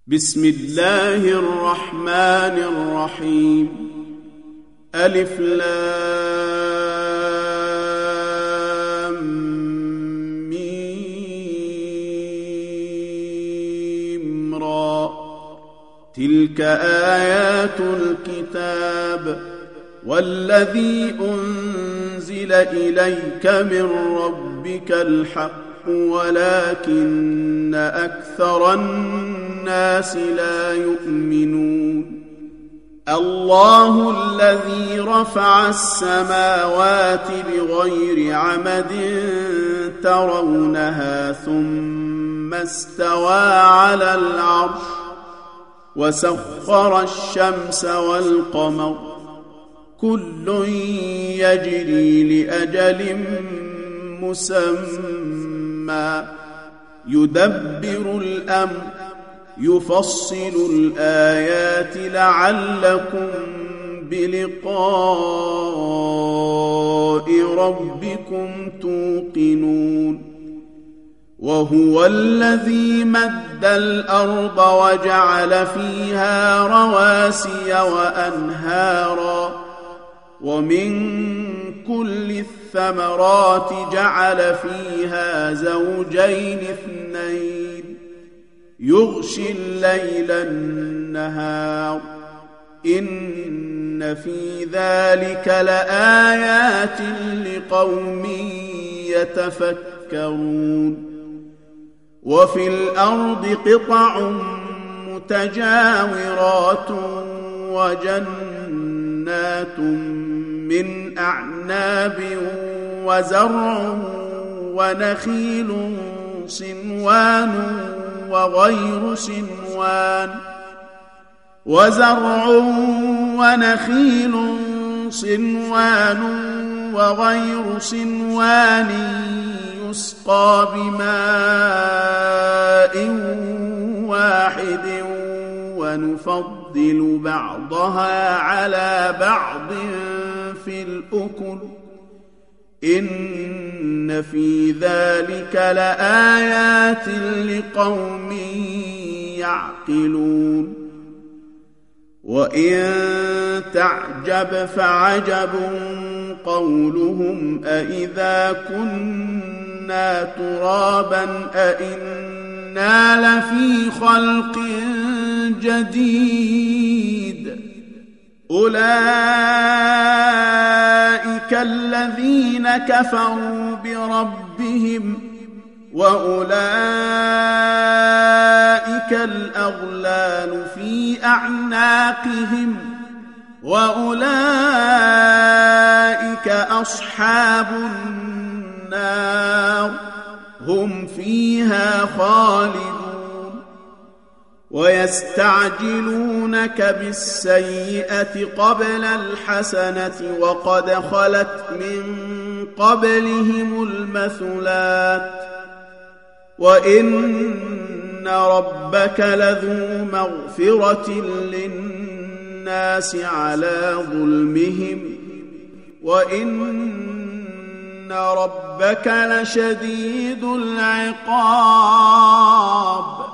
بسم الله الرحمن الرحيم. ألف لام ميم را. تلك آيات الكتاب والذي أنزل إليك من ربك الحق ولكن أكثر الناس لا يؤمنون. الله الذي رفع السماوات بغير عمد ترونها ثم استوى على العرش وسخر الشمس والقمر كل يجري لأجل مسمى يدبر الأمر يفصل الآيات لعلكم بلقاء ربكم توقنون. وهو الذي مد الأرض وجعل فيها رواسي وأنهارا ومن كل الثمرات جعل فيها زوجين اثنين يغشي الليل النهار إن في ذلك لآيات لقوم يتفكرون. وفي الأرض قطع متجاورات وجنات من أعناب وزرع ونخيل صنوان وغير صنوان يسقى بماء واحد ونفضل بعضها على بعض في الأكل إن في ذلك لآيات لقوم يعقلون. وإن تعجب فعجب قولهم أإذا كنا ترابا أإنا لفي خلق جديد أولئك الذين كفروا بربهم وأولئك الأغلال في أعناقهم وأولئك أصحاب النار هم فيها خالدون. ويستعجلونك بالسيئة قبل الحسنة وقد خلت من قبلهم المثلات وإن ربك لذو مغفرة للناس على ظلمهم وإن ربك لشديد العقاب.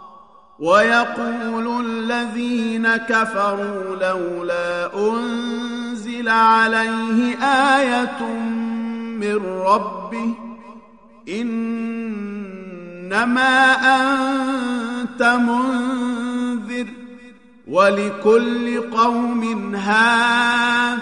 ويقول الذين كفروا لولا أنزل عليه آية من ربه إنما أنت منذر ولكل قوم هاد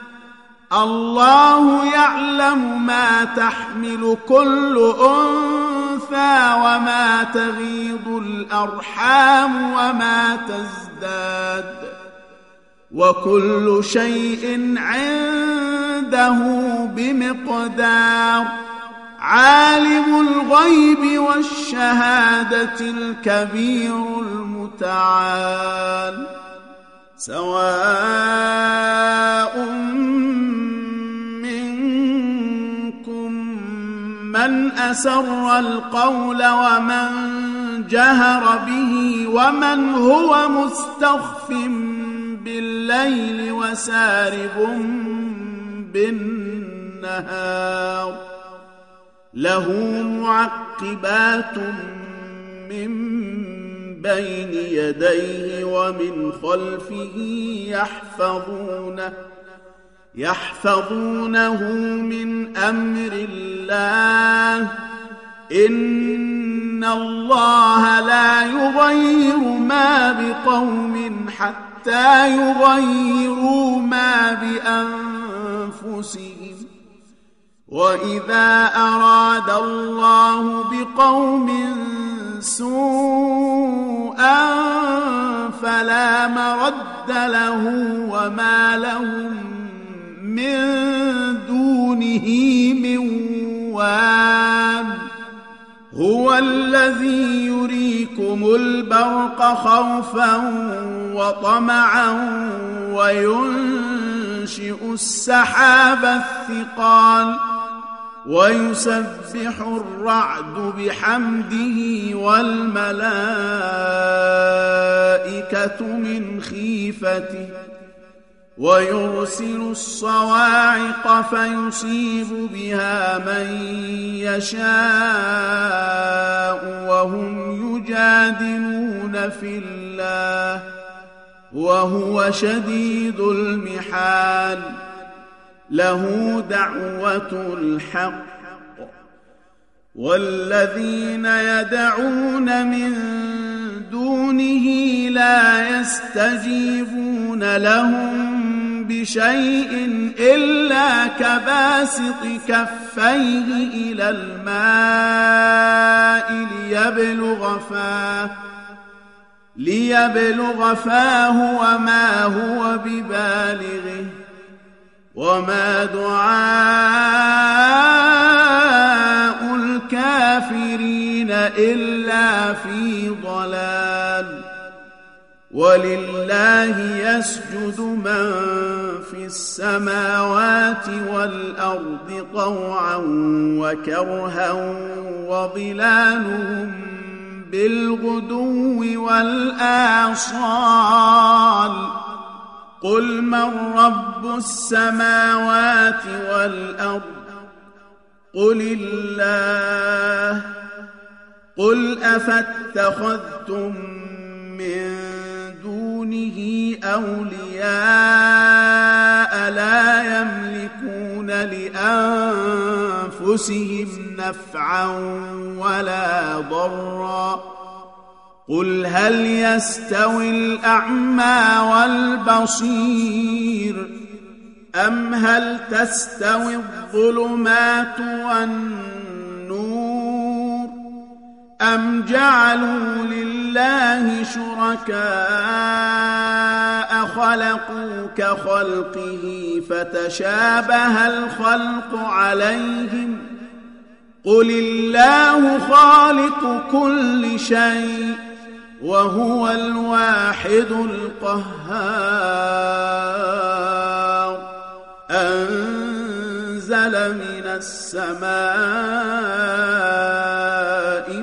الله يعلم ما تحمل كل أنثى وما تغيض الأرحام وما تزداد وكل شيء عنده بمقدار. عالم الغيب والشهادة الكبير المتعال. سواء منكم من أسر القول ومن جهر به ومن هو مستخف بالليل وسارب بالنهار له معقبات من بين يديه ومن خلفه يحفظونه من أمر الله إن الله لا يغير ما بقوم حتى يغيروا ما بأنفسهم وإذا أراد الله بقوم سوءا فلا مرد له وما لهم من دونه من وال هو الذي يريكم البرق خوفا وطمعا وينشئ السحاب الثقال ويسبح الرعد بحمده والملائكة من خيفته ويرسل الصواعق فيصيب بها من يشاء وهم يجادلون في الله وهو شديد المحال له دعوة الحق والذين يدعون من دونه لا يستجيبون لهم بشيء إلا كباسط كفيه إلى الماء ليبلغ فاه وما هو ببالغه وما دعاء الكافرين إلا في ضلال ولله يسجد من في السماوات والأرض طوعا وكرها وظلالهم بالغدو والآصال قل من رب السماوات والأرض قل الله قل أفاتخذتم من دونه أولياء لا يملكون لأنفسهم نفعا ولا ضرا قل هل يستوي الأعمى والبصير أم هل تستوي الظلمات والنور أم جعلوا لله شركاء خلقوا كخلقه فتشابه الخلق عليهم قل الله خالق كل شيء وهو الواحد القهار أنزل من السماء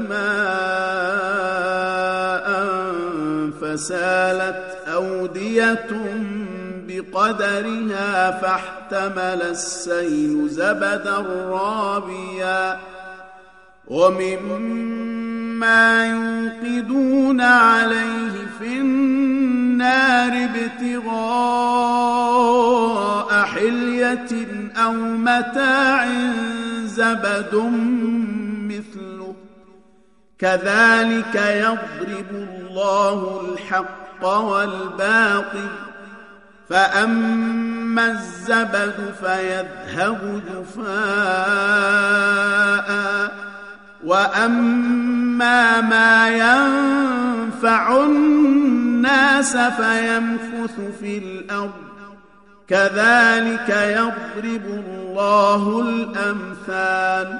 ماء فسالت أودية بقدرها فاحتمل السيل زبدا رابيا ومما يوقدون عليه في النار ابتغاء حلية أو متاع زبد مثله كذلك يضرب الله الحق والباطل فأما الزبد فيذهب جفاء وأما ما ينفع الناس فيمكث في الأرض كذلك يضرب الله الأمثال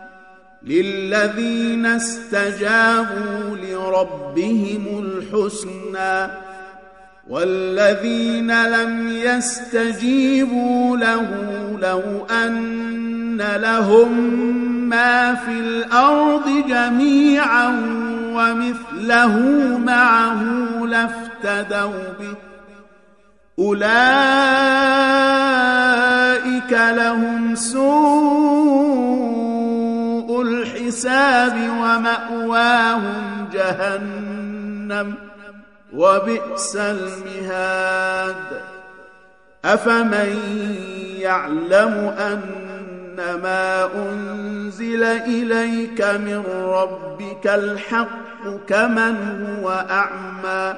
للذين استجابوا لربهم الحسنى والذين لم يستجيبوا له لو أن لهم ما في الأرض جميعا ومثله معه لافتدوا به أولئك لهم سوء الحساب ومأواهم جهنم جهنم وبئس المهاد أفمن يعلم أنما أنزل إليك من ربك الحق كمن هو أعمى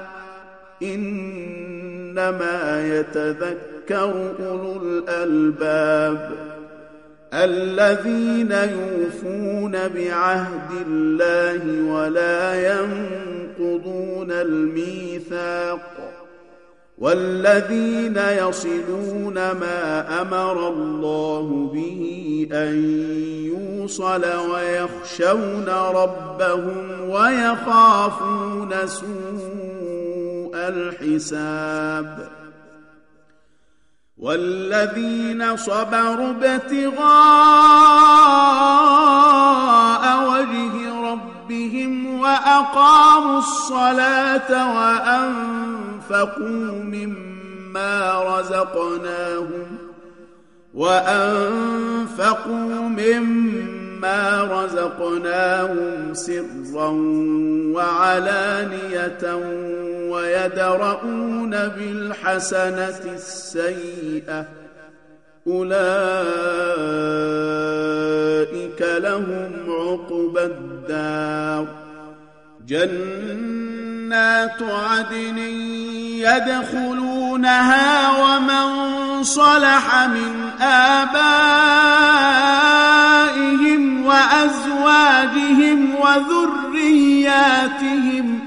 إنما يتذكر أولو الألباب الذين يوفون بعهد الله ولا ينقضون الميثاق والذين يصلون ما أمر الله به أن يوصل ويخشون ربهم ويخافون سوء الحساب والذين صبروا ابتغاء وجه ربهم وأقاموا الصلاة وأنفقوا مما رزقناهم سرا وعلانية ويدرؤون بالحسنة السيئة أولئك لهم عقبى الدار جنات عدن يدخلونها ومن صلح من آبائهم وأزواجهم وذرياتهم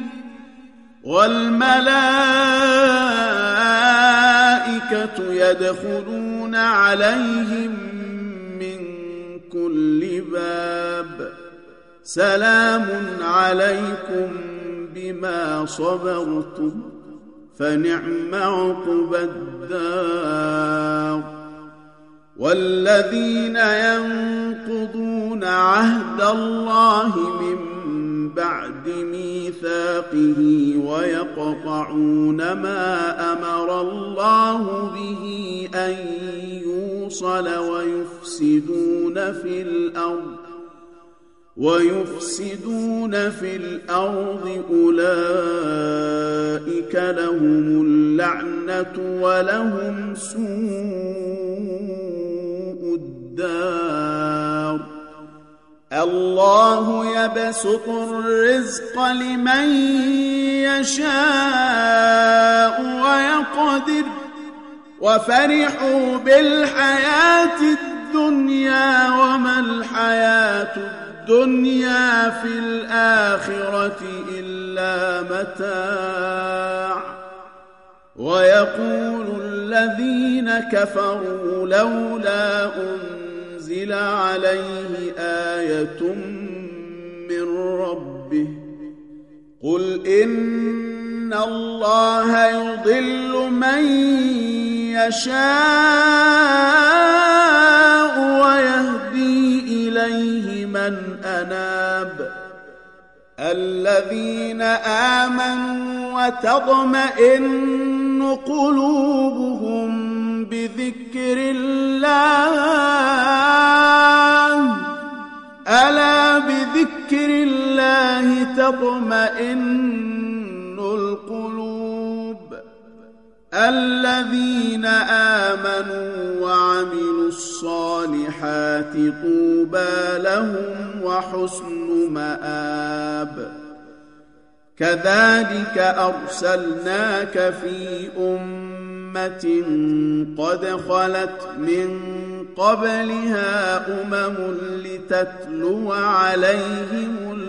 والملائكة يدخلون عليهم من كل باب سلام عليكم بما صبرتم فنعم عقبى الدار والذين ينقضون عهد الله من بعد ميثاقه ويقطعون ما أمر الله به أن يوصل ويفسدون في الأرض أولئك لهم اللعنة ولهم سوء الدار الله يبسط الرزق لمن يشاء ويقدر وفرحوا بالحياة الدنيا وما الحياة الدنيا في الآخرة إلا متاع ويقول الذين كفروا لولا أنزل عليه آية من ربه قل إن الله يضل من يشاء ويهدي إليه من أناب الذين آمنوا وتطمئن قلوبهم بذكر الله ألا بذكر الله تطمئن القلوب الذين آمنوا وعملوا الصالحات طوبى لهم وحسن مآب كذلك أرسلناك في أمة قد خلت من قبلها لتتلو عليهم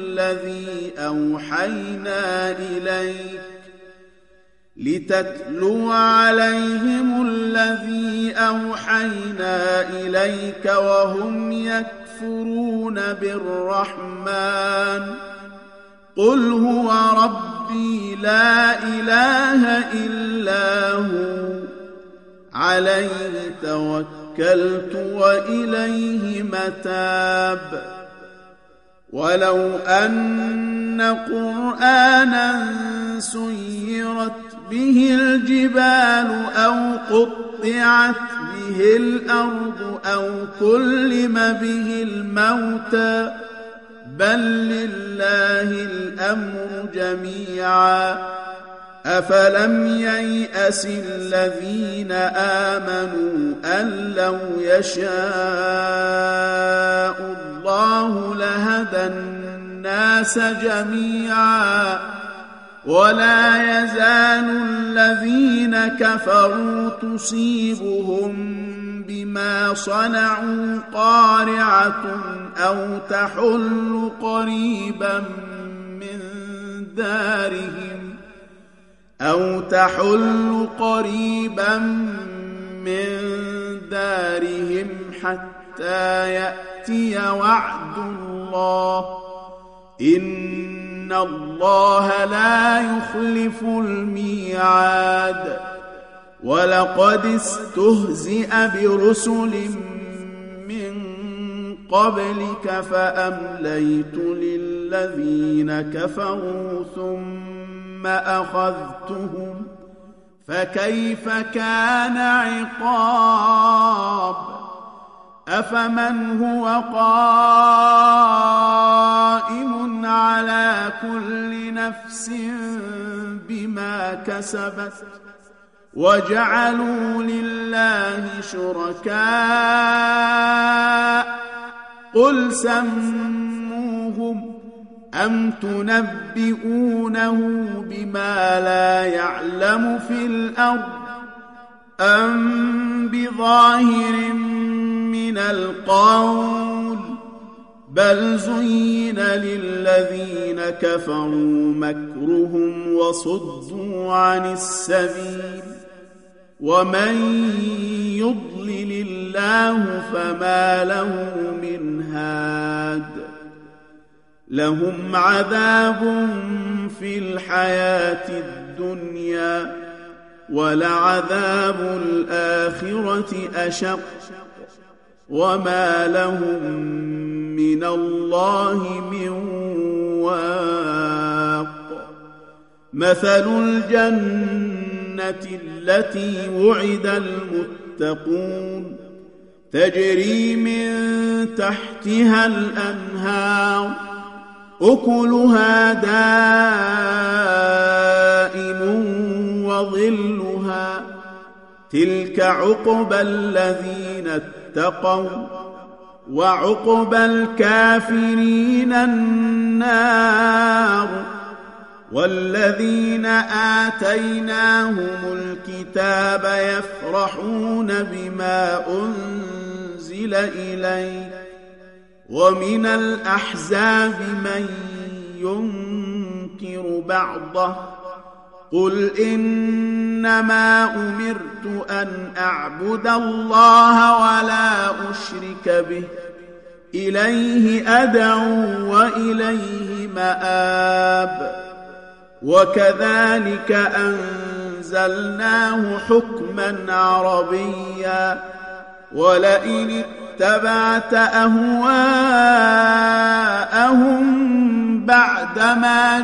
الذي أوحينا إليك وهم يكفرون بالرحمن قل هو ربي لا إله إلا هو عليه توكلت وإليه متاب ولو أن قرآنا سيرت به الجبال أو قطعت به الأرض أو كلم به الموتى بل لله الأمر جميعا أفلم ييأس الذين آمنوا أن لو يشاء الله لهدى الناس جميعا ولا يزال الذين كفروا تصيبهم بما صنعوا قارعة أو تحل قريبا من دارهم حتى يأتي وعد الله إن الله لا يخلف الميعاد ولقد استهزئ برسل من قبلك فأمليت للذين كفروا ثم أخذتهم فكيف كان عقاب أفمن هو قائم على كل نفس بما كسبت وجعلوا لله شركاء قل سموهم أم تنبئونه بما لا يعلم في الأرض أم بظاهر من القول بل زين للذين كفروا مكرهم وصدوا عن السبيل ومن يضلل الله فما له من هاد لهم عذاب في الحياة الدنيا ولعذاب الآخرة أشق وما لهم من الله من واق مثل الجنة التي وعد المتقون تجري من تحتها الأنهار أكلها دائم وظلها تلك عقبى الذين اتقوا وعقبى الكافرين النار والذين آتيناهم الكتاب يفرحون بما أنزل إليك ومن الأحزاب من ينكر بعضه قل إنما أمرت أن أعبد الله ولا أشرك به إليه أدعو وإليه مآب وكذلك أنزلناه حكما عربيا ولئن اتبعت أهواءهم بعدما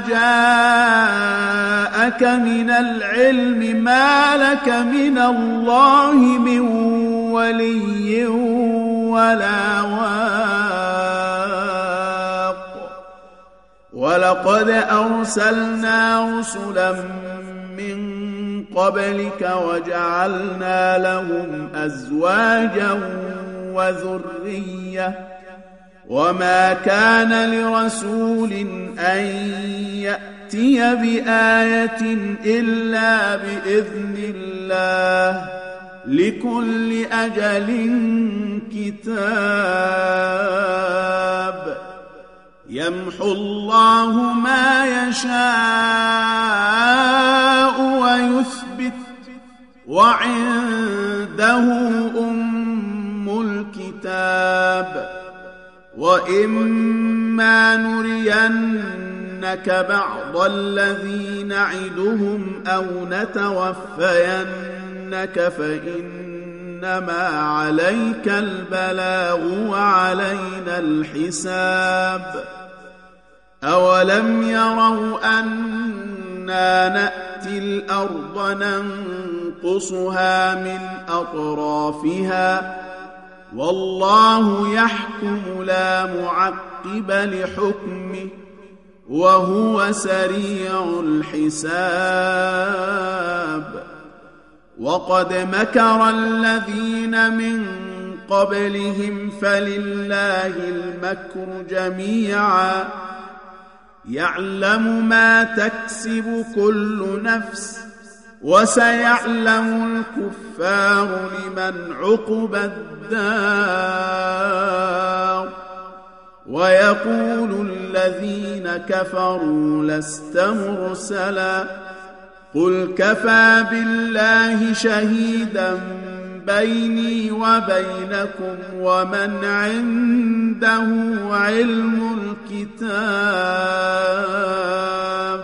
جاءك من العلم ما لك من الله من ولي ولا واق ولقد أرسلنا رسلا من قبلك وجعلنا لهم أزواجا وذرية وما كان لرسول أن يأتي بآية إلا بإذن الله لكل أجل كتاب يمحو الله ما يشاء ويثبت وعنده أم الكتاب وإما نرينك بعض الذي نعدهم أو نتوفينك فإنما عليك البلاغ وعلينا الحساب أولم يروا أنا نأتي الأرض ننقصها من أطرافها والله يحكم لا معقب معقب لحكمه وهو سريع الحساب. وقد مكر الذين من قبلهم فلله المكر جميعا يعلم ما تكسب كل نفس وسيعلم الكفار لمن عقبى الدار. ويقول الذين كفروا لست مرسلا قل كفى بالله شهيدا بيني وبينكم ومن عنده علم الكتاب.